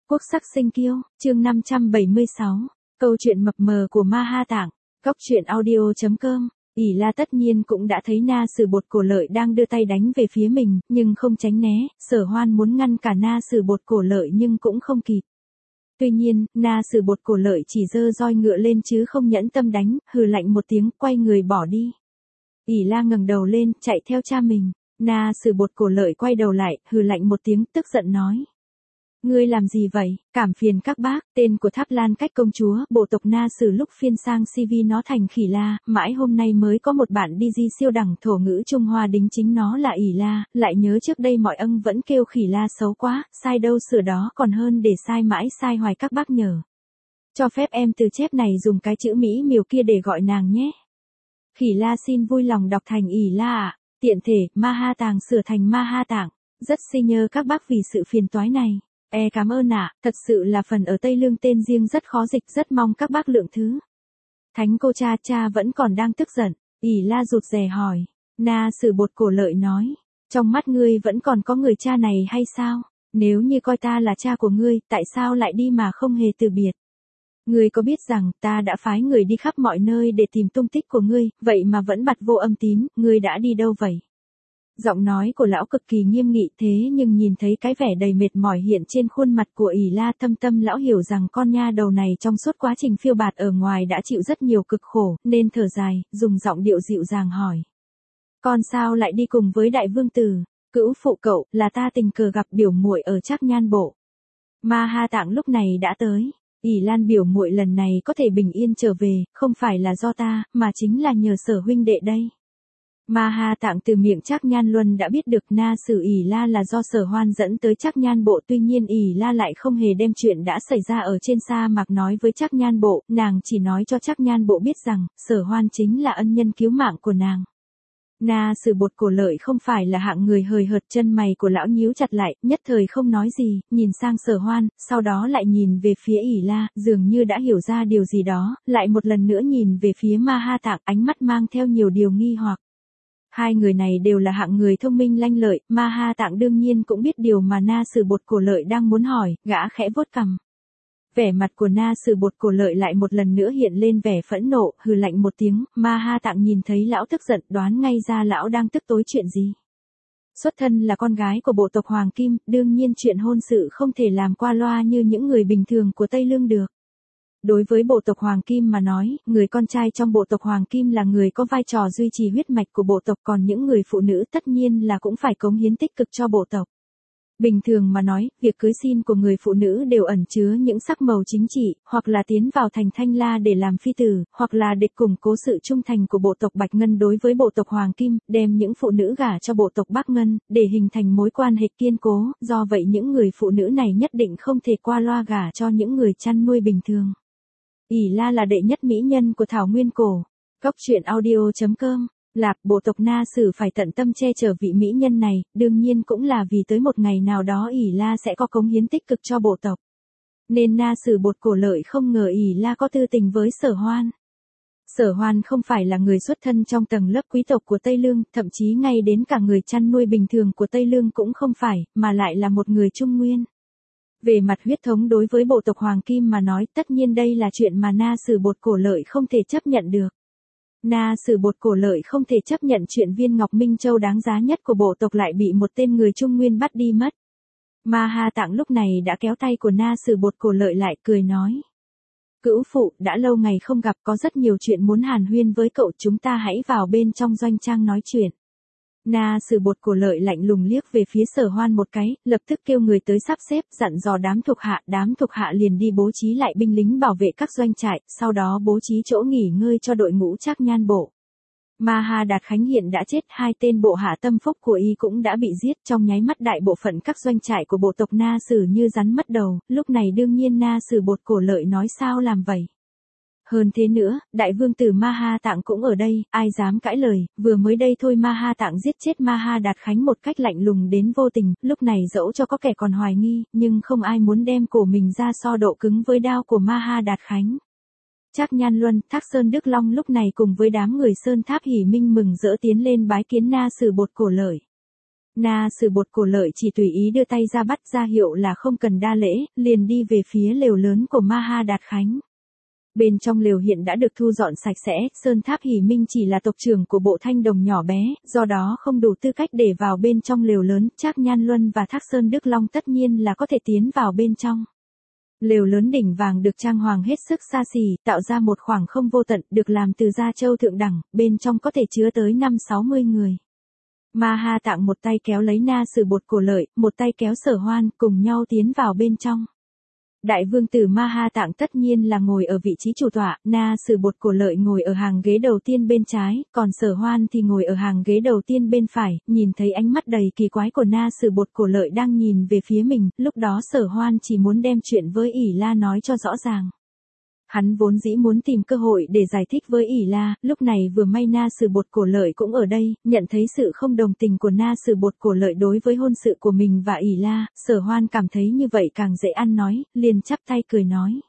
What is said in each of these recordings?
Quốc sắc sinh kiêu, chương 576, câu chuyện mập mờ của Ma Ha Tạng, góc truyện audio.com. ỷ La tất nhiên cũng đã thấy Na Sử Bột Cổ Lợi đang đưa tay đánh về phía mình, nhưng không tránh né, Sở Hoan muốn ngăn cả Na Sử Bột Cổ Lợi nhưng cũng không kịp. Tuy nhiên, Na Sử Bột Cổ Lợi chỉ giơ roi ngựa lên chứ không nhẫn tâm đánh, hừ lạnh một tiếng, quay người bỏ đi. ỷ La ngẩng đầu lên, chạy theo cha mình. Na Sử Bột Cổ Lợi quay đầu lại, hừ lạnh một tiếng, tức giận nói: Ngươi làm gì vậy? Cảm phiền các bác, tên của Tháp Lan Cách công chúa, bộ tộc Na Sử lúc phiên sang CV nó thành Khỉ La, mãi hôm nay mới có một bạn đi di siêu đẳng thổ ngữ Trung Hoa đính chính nó là ỷ La, lại nhớ trước đây mọi ân vẫn kêu Khỉ La xấu quá, sai đâu sửa đó còn hơn để sai mãi sai hoài các bác nhờ. Cho phép em từ chép này dùng cái chữ Mỹ miều kia để gọi nàng nhé. Khỉ La xin vui lòng đọc thành ỷ La ạ. Tiện thể, Ma Ha Tàng sửa thành Ma Ha Tạng. Rất xin nhớ các bác vì sự phiền toái này. Cảm ơn ạ, thật sự là phần ở Tây Lương tên riêng rất khó dịch, rất mong các bác lượng thứ. Thánh cô cha vẫn còn đang tức giận. ỷ La rụt rè hỏi. Na Sử Bột Cổ Lợi nói. Trong mắt ngươi vẫn còn có người cha này hay sao? Nếu như coi ta là cha của ngươi, tại sao lại đi mà không hề từ biệt? Ngươi có biết rằng ta đã phái người đi khắp mọi nơi để tìm tung tích của ngươi, vậy mà vẫn bặt vô âm tín, ngươi đã đi đâu vậy? Giọng nói của lão cực kỳ nghiêm nghị thế nhưng nhìn thấy cái vẻ đầy mệt mỏi hiện trên khuôn mặt của ỷ La, thâm tâm lão hiểu rằng con nha đầu này trong suốt quá trình phiêu bạt ở ngoài đã chịu rất nhiều cực khổ, nên thở dài, dùng giọng điệu dịu dàng hỏi. Con sao lại đi cùng với đại vương tử? Cữu phụ cậu, là ta tình cờ gặp biểu muội ở Trác Nhan Bộ. Ma Ha Tạng lúc này đã tới. ỷ Lan biểu muội lần này có thể bình yên trở về, không phải là do ta, mà chính là nhờ Sở huynh đệ đây. Ma Ha Tạng từ miệng Trác Nhan Luân đã biết được Na Sử ỷ La là do Sở Hoan dẫn tới Trác Nhan Bộ, tuy nhiên ỷ La lại không hề đem chuyện đã xảy ra ở trên sa mạc nói với Trác Nhan Bộ, nàng chỉ nói cho Trác Nhan Bộ biết rằng, Sở Hoan chính là ân nhân cứu mạng của nàng. Na Sử Bột Cổ Lợi không phải là hạng người hời hợt, chân mày của lão nhíu chặt lại, nhất thời không nói gì, nhìn sang Sở Hoan, sau đó lại nhìn về phía ỷ La, dường như đã hiểu ra điều gì đó, lại một lần nữa nhìn về phía Ma Ha Tạng, ánh mắt mang theo nhiều điều nghi hoặc. Hai người này đều là hạng người thông minh lanh lợi, Ma Ha Tạng đương nhiên cũng biết điều mà Na Sử Bột Cổ Lợi đang muốn hỏi, gã khẽ vuốt cằm. Vẻ mặt của Na Sử Bột Cổ Lợi lại một lần nữa hiện lên vẻ phẫn nộ, hừ lạnh một tiếng, Ma Ha Tạng nhìn thấy lão tức giận, đoán ngay ra lão đang tức tối chuyện gì. Xuất thân là con gái của bộ tộc Hoàng Kim, đương nhiên chuyện hôn sự không thể làm qua loa như những người bình thường của Tây Lương được. Đối với bộ tộc Hoàng Kim mà nói, người con trai trong bộ tộc Hoàng Kim là người có vai trò duy trì huyết mạch của bộ tộc, còn những người phụ nữ tất nhiên là cũng phải cống hiến tích cực cho bộ tộc. Bình thường mà nói, việc cưới xin của người phụ nữ đều ẩn chứa những sắc màu chính trị, hoặc là tiến vào thành Thanh La để làm phi tử, hoặc là để củng cố sự trung thành của bộ tộc Bạch Ngân đối với bộ tộc Hoàng Kim, đem những phụ nữ gả cho bộ tộc Bắc Ngân, để hình thành mối quan hệ kiên cố, do vậy những người phụ nữ này nhất định không thể qua loa gả cho những người chăn nuôi bình thường. ỷ La là đệ nhất mỹ nhân của Thảo Nguyên Cổ. Góc truyện audio.com. Bộ tộc Na Sử phải tận tâm che chở vị mỹ nhân này, đương nhiên cũng là vì tới một ngày nào đó ỷ La sẽ có cống hiến tích cực cho bộ tộc. Nên Na Sử Bột Cổ Lợi không ngờ ỷ La có tư tình với Sở Hoan. Sở Hoan không phải là người xuất thân trong tầng lớp quý tộc của Tây Lương, thậm chí ngay đến cả người chăn nuôi bình thường của Tây Lương cũng không phải, mà lại là một người Trung Nguyên. Về mặt huyết thống đối với bộ tộc Hoàng Kim mà nói, tất nhiên đây là chuyện mà Na Sử Bột Cổ Lợi không thể chấp nhận được. Na Sử Bột Cổ Lợi không thể chấp nhận chuyện viên ngọc Minh Châu đáng giá nhất của bộ tộc lại bị một tên người Trung Nguyên bắt đi mất. Ma Ha Tạng lúc này đã kéo tay của Na Sử Bột Cổ Lợi lại, cười nói. Cữu phụ, đã lâu ngày không gặp, có rất nhiều chuyện muốn hàn huyên với cậu, chúng ta hãy vào bên trong doanh trang nói chuyện. Na Sử Bột Cổ Lợi lạnh lùng liếc về phía Sở Hoan một cái, lập tức kêu người tới sắp xếp, dặn dò đám thuộc hạ liền đi bố trí lại binh lính bảo vệ các doanh trại, sau đó bố trí chỗ nghỉ ngơi cho đội ngũ Trác Nhan Bộ. Ma Ha Đạt Khánh hiện đã chết, hai tên bộ hạ tâm phúc của y cũng đã bị giết, trong nháy mắt đại bộ phận các doanh trại của bộ tộc Na Sử như rắn mất đầu, lúc này đương nhiên Na Sử Bột Cổ Lợi nói sao làm vậy. Hơn thế nữa, đại vương tử Ma Ha Tạng cũng ở đây, ai dám cãi lời, vừa mới đây thôi Ma Ha Tạng giết chết Ma Ha Đạt Khánh một cách lạnh lùng đến vô tình, lúc này dẫu cho có kẻ còn hoài nghi, nhưng không ai muốn đem cổ mình ra so độ cứng với đao của Ma Ha Đạt Khánh. Trác Nhan Luân, Thác Sơn Đức Long lúc này cùng với đám người Sơn Tháp Hỉ Minh mừng rỡ tiến lên bái kiến Na Sử Bột Cổ Lợi. Na Sử Bột Cổ Lợi chỉ tùy ý đưa tay ra bắt ra hiệu là không cần đa lễ, liền đi về phía lều lớn của Maha Đạt Khánh. Bên trong lều hiện đã được thu dọn sạch sẽ, Sơn Tháp Hỷ Minh chỉ là tộc trưởng của bộ Thanh Đồng nhỏ bé, do đó không đủ tư cách để vào bên trong lều lớn, Trác Nhan Luân và Thác Sơn Đức Long tất nhiên là có thể tiến vào bên trong. Lều lớn đỉnh vàng được trang hoàng hết sức xa xỉ, tạo ra một khoảng không vô tận, được làm từ da trâu thượng đẳng, bên trong có thể chứa tới 50-60 người. Maha Tạng một tay kéo lấy Na Sử Bột Cổ Lợi, một tay kéo Sở Hoan, cùng nhau tiến vào bên trong. Đại vương tử Maha Tạng tất nhiên là ngồi ở vị trí chủ tọa, Na Sử Bột Cổ Lợi ngồi ở hàng ghế đầu tiên bên trái, còn Sở Hoan thì ngồi ở hàng ghế đầu tiên bên phải, nhìn thấy ánh mắt đầy kỳ quái của Na Sử Bột Cổ Lợi đang nhìn về phía mình, lúc đó Sở Hoan chỉ muốn đem chuyện với ỷ La nói cho rõ ràng. Hắn vốn dĩ muốn tìm cơ hội để giải thích với ỷ La, lúc này vừa may Na Sử Bột Cổ Lợi cũng ở đây, nhận thấy sự không đồng tình của Na Sử Bột Cổ Lợi đối với hôn sự của mình và ỷ La, Sở Hoan cảm thấy như vậy càng dễ ăn nói, liền chắp tay cười nói.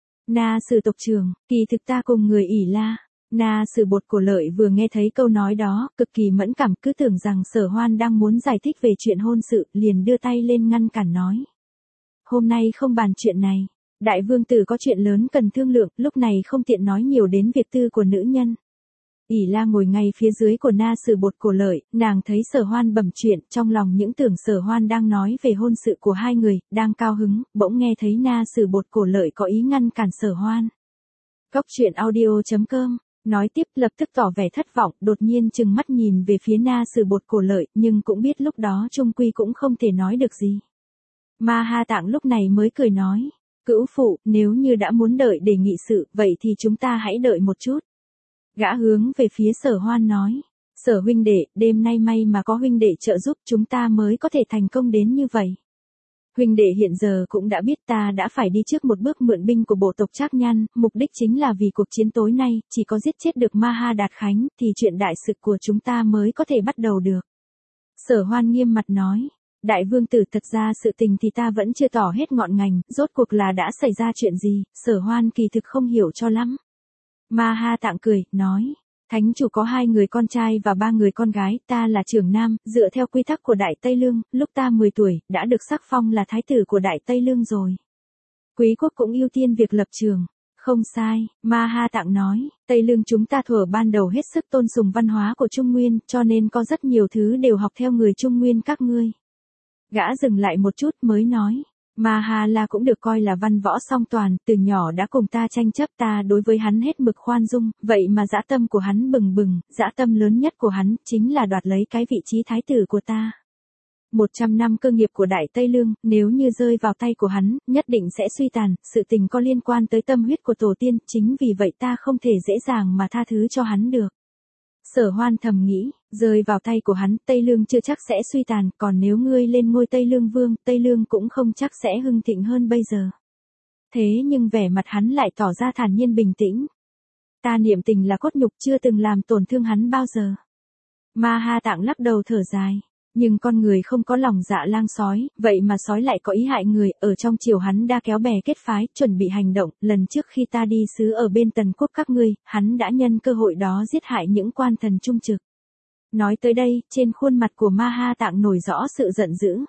Na Sử tộc trưởng, kỳ thực ta cùng người ỷ La. Na Sử Bột Cổ Lợi vừa nghe thấy câu nói đó, cực kỳ mẫn cảm, cứ tưởng rằng Sở Hoan đang muốn giải thích về chuyện hôn sự, liền đưa tay lên ngăn cản nói. Hôm nay không bàn chuyện này. Đại vương tử có chuyện lớn cần thương lượng, lúc này không tiện nói nhiều đến việc tư của nữ nhân. ỷ La ngồi ngay phía dưới của Na Sử Bột Cổ Lợi, nàng thấy Sở Hoan bẩm chuyện, trong lòng những tưởng Sở Hoan đang nói về hôn sự của hai người, đang cao hứng, bỗng nghe thấy Na Sử Bột Cổ Lợi có ý ngăn cản Sở Hoan. Góc truyện audio.com, nói tiếp lập tức tỏ vẻ thất vọng, đột nhiên trừng mắt nhìn về phía Na Sử Bột Cổ Lợi, nhưng cũng biết lúc đó chung quy cũng không thể nói được gì. Maha Tạng lúc này mới cười nói. Cữu phụ, nếu như đã muốn đợi để nghị sự, vậy thì chúng ta hãy đợi một chút. Gã hướng về phía Sở Hoan nói. Sở huynh đệ, đêm nay may mà có huynh đệ trợ giúp chúng ta mới có thể thành công đến như vậy. Huynh đệ hiện giờ cũng đã biết ta đã phải đi trước một bước mượn binh của bộ tộc Trác Nhan, mục đích chính là vì cuộc chiến tối nay, chỉ có giết chết được Maha Đạt Khánh, thì chuyện đại sự của chúng ta mới có thể bắt đầu được. Sở Hoan nghiêm mặt nói. Đại vương tử, thật ra sự tình thì ta vẫn chưa tỏ hết ngọn ngành, rốt cuộc là đã xảy ra chuyện gì, Sở Hoan kỳ thực không hiểu cho lắm. Maha Tạng cười, nói, thánh chủ có 2 người con trai và 3 người con gái, ta là trưởng nam, dựa theo quy tắc của Đại Tây Lương, lúc ta 10 tuổi, đã được sắc phong là thái tử của Đại Tây Lương rồi. Quý quốc cũng ưu tiên việc lập trường. Không sai, Maha Tạng nói, Tây Lương chúng ta thuở ban đầu hết sức tôn sùng văn hóa của Trung Nguyên, cho nên có rất nhiều thứ đều học theo người Trung Nguyên các ngươi. Gã dừng lại một chút mới nói, Mahala cũng được coi là văn võ song toàn, từ nhỏ đã cùng ta tranh chấp, ta đối với hắn hết mực khoan dung, vậy mà dã tâm của hắn bừng bừng, dã tâm lớn nhất của hắn chính là đoạt lấy cái vị trí thái tử của ta. 100 năm cơ nghiệp của Đại Tây Lương, nếu như rơi vào tay của hắn, nhất định sẽ suy tàn, sự tình có liên quan tới tâm huyết của tổ tiên, chính vì vậy ta không thể dễ dàng mà tha thứ cho hắn được. Sở Hoan thầm nghĩ, rơi vào tay của hắn, Tây Lương chưa chắc sẽ suy tàn, còn nếu ngươi lên ngôi Tây Lương vương, Tây Lương cũng không chắc sẽ hưng thịnh hơn bây giờ. Thế nhưng vẻ mặt hắn lại tỏ ra thản nhiên bình tĩnh. Ta niệm tình là cốt nhục, chưa từng làm tổn thương hắn bao giờ. Maha Tạng lắc đầu thở dài. Nhưng con người không có lòng dạ lang sói, vậy mà sói lại có ý hại người, ở trong triều hắn đã kéo bè kết phái, chuẩn bị hành động, lần trước khi ta đi sứ ở bên Tần Quốc các ngươi, hắn đã nhân cơ hội đó giết hại những quan thần trung trực. Nói tới đây, trên khuôn mặt của Maha Tạng nổi rõ sự giận dữ.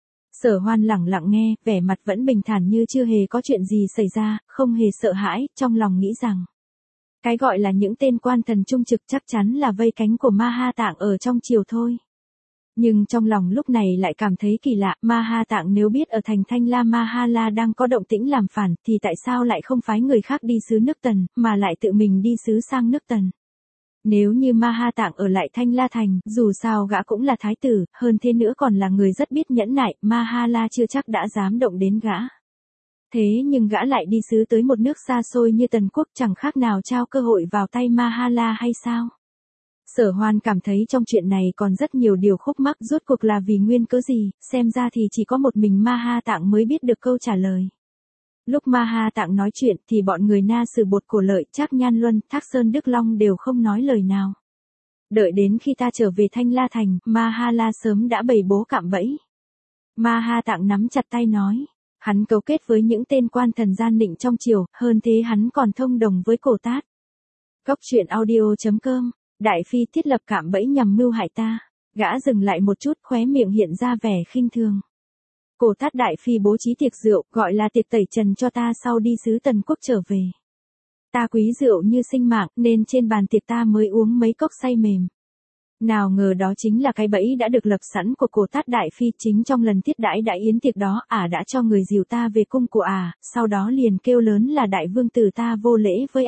Sở Hoan lẳng lặng nghe, vẻ mặt vẫn bình thản như chưa hề có chuyện gì xảy ra, không hề sợ hãi, trong lòng nghĩ rằng cái gọi là những tên quan thần trung trực chắc chắn là vây cánh của Maha Tạng ở trong triều thôi. Nhưng trong lòng lúc này lại cảm thấy kỳ lạ, Maha Tạng nếu biết ở thành Thanh La Mahala đang có động tĩnh làm phản, thì tại sao lại không phái người khác đi sứ nước Tần, mà lại tự mình đi sứ sang nước Tần? Nếu như Maha Tạng ở lại Thanh La Thành, dù sao gã cũng là thái tử, hơn thế nữa còn là người rất biết nhẫn nại, Mahala chưa chắc đã dám động đến gã. Thế nhưng gã lại đi sứ tới một nước xa xôi như Tần Quốc, chẳng khác nào trao cơ hội vào tay Mahala hay sao? Sở Hoan cảm thấy trong chuyện này còn rất nhiều điều khúc mắc, rốt cuộc là vì nguyên cớ gì, xem ra thì chỉ có một mình Maha Tạng mới biết được câu trả lời. Lúc Maha Tạng nói chuyện thì bọn người Na Sử Bột Cổ Lợi, Trác Nhan Luân, Thác Sơn Đức Long đều không nói lời nào. Đợi đến khi ta trở về Thanh La Thành, Mahala sớm đã bày bố cạm bẫy. Maha Tạng nắm chặt tay nói, hắn cấu kết với những tên quan thần gian nịnh trong triều, hơn thế hắn còn thông đồng với Cổ Tát. Góc truyện audio.com, Đại Phi thiết lập cạm bẫy nhằm mưu hại ta. Gã dừng lại một chút, khóe miệng hiện ra vẻ khinh thường. Cổ Tát Đại Phi bố trí tiệc rượu, gọi là tiệc tẩy trần cho ta sau đi xứ Tần Quốc trở về. Ta quý rượu như sinh mạng, nên trên bàn tiệc ta mới uống mấy cốc say mềm. Nào ngờ đó chính là cái bẫy đã được lập sẵn của Cổ Tát Đại Phi. Chính trong lần tiết đãi đại yến tiệc đó, đã cho người dìu ta về cung của sau đó liền kêu lớn là đại vương tử ta vô lễ với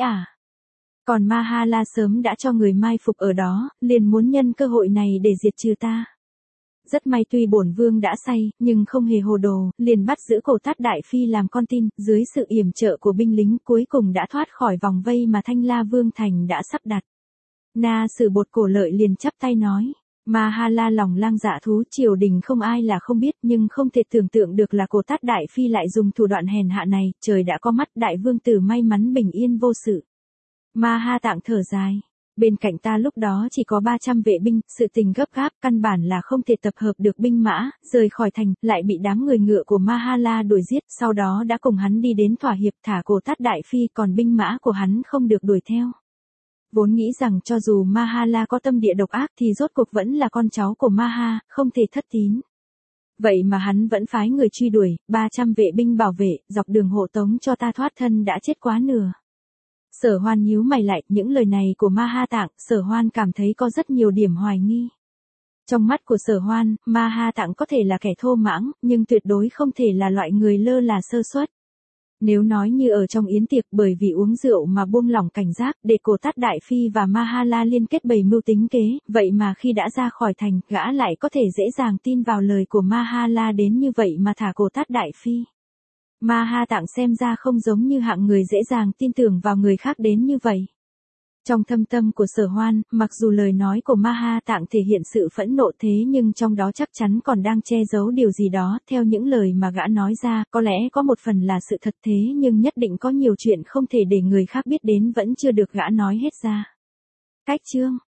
Còn Mahala sớm đã cho người mai phục ở đó, liền muốn nhân cơ hội này để diệt trừ ta. Rất may tuy bổn vương đã say, nhưng không hề hồ đồ, liền bắt giữ Cổ Tát Đại Phi làm con tin, dưới sự yểm trợ của binh lính cuối cùng đã thoát khỏi vòng vây mà Thanh La Vương Thành đã sắp đặt. Na Sử Bột Cổ Lợi liền chắp tay nói, Mahala lòng lang dạ thú, triều đình không ai là không biết, nhưng không thể tưởng tượng được là Cổ Tát Đại Phi lại dùng thủ đoạn hèn hạ này. Trời đã có mắt, đại vương tử may mắn bình yên vô sự. Maha Tạng thở dài. Bên cạnh ta lúc đó chỉ có 300 vệ binh, sự tình gấp gáp, căn bản là không thể tập hợp được binh mã, rời khỏi thành, lại bị đám người ngựa của Mahala đuổi giết, sau đó đã cùng hắn đi đến thỏa hiệp thả Cổ Tát Đại Phi, còn binh mã của hắn không được đuổi theo. Vốn nghĩ rằng cho dù Mahala có tâm địa độc ác thì rốt cuộc vẫn là con cháu của Maha, không thể thất tín. Vậy mà hắn vẫn phái người truy đuổi, 300 vệ binh bảo vệ, dọc đường hộ tống cho ta thoát thân đã chết quá nửa. Sở Hoan nhíu mày lại, những lời này của Maha Tạng, Sở Hoan cảm thấy có rất nhiều điểm hoài nghi. Trong mắt của Sở Hoan, Maha Tạng có thể là kẻ thô mãng, nhưng tuyệt đối không thể là loại người lơ là sơ suất. Nếu nói như ở trong yến tiệc bởi vì uống rượu mà buông lỏng cảnh giác để Cổ Tát Đại Phi và Mahala liên kết bày mưu tính kế, vậy mà khi đã ra khỏi thành, gã lại có thể dễ dàng tin vào lời của Mahala đến như vậy mà thả Cổ Tát Đại Phi. Maha Tạng xem ra không giống như hạng người dễ dàng tin tưởng vào người khác đến như vậy. Trong thâm tâm của Sở Hoan, mặc dù lời nói của Maha Tạng thể hiện sự phẫn nộ thế nhưng trong đó chắc chắn còn đang che giấu điều gì đó. Theo những lời mà gã nói ra, có lẽ có một phần là sự thật thế nhưng nhất định có nhiều chuyện không thể để người khác biết đến vẫn chưa được gã nói hết ra. Cách chương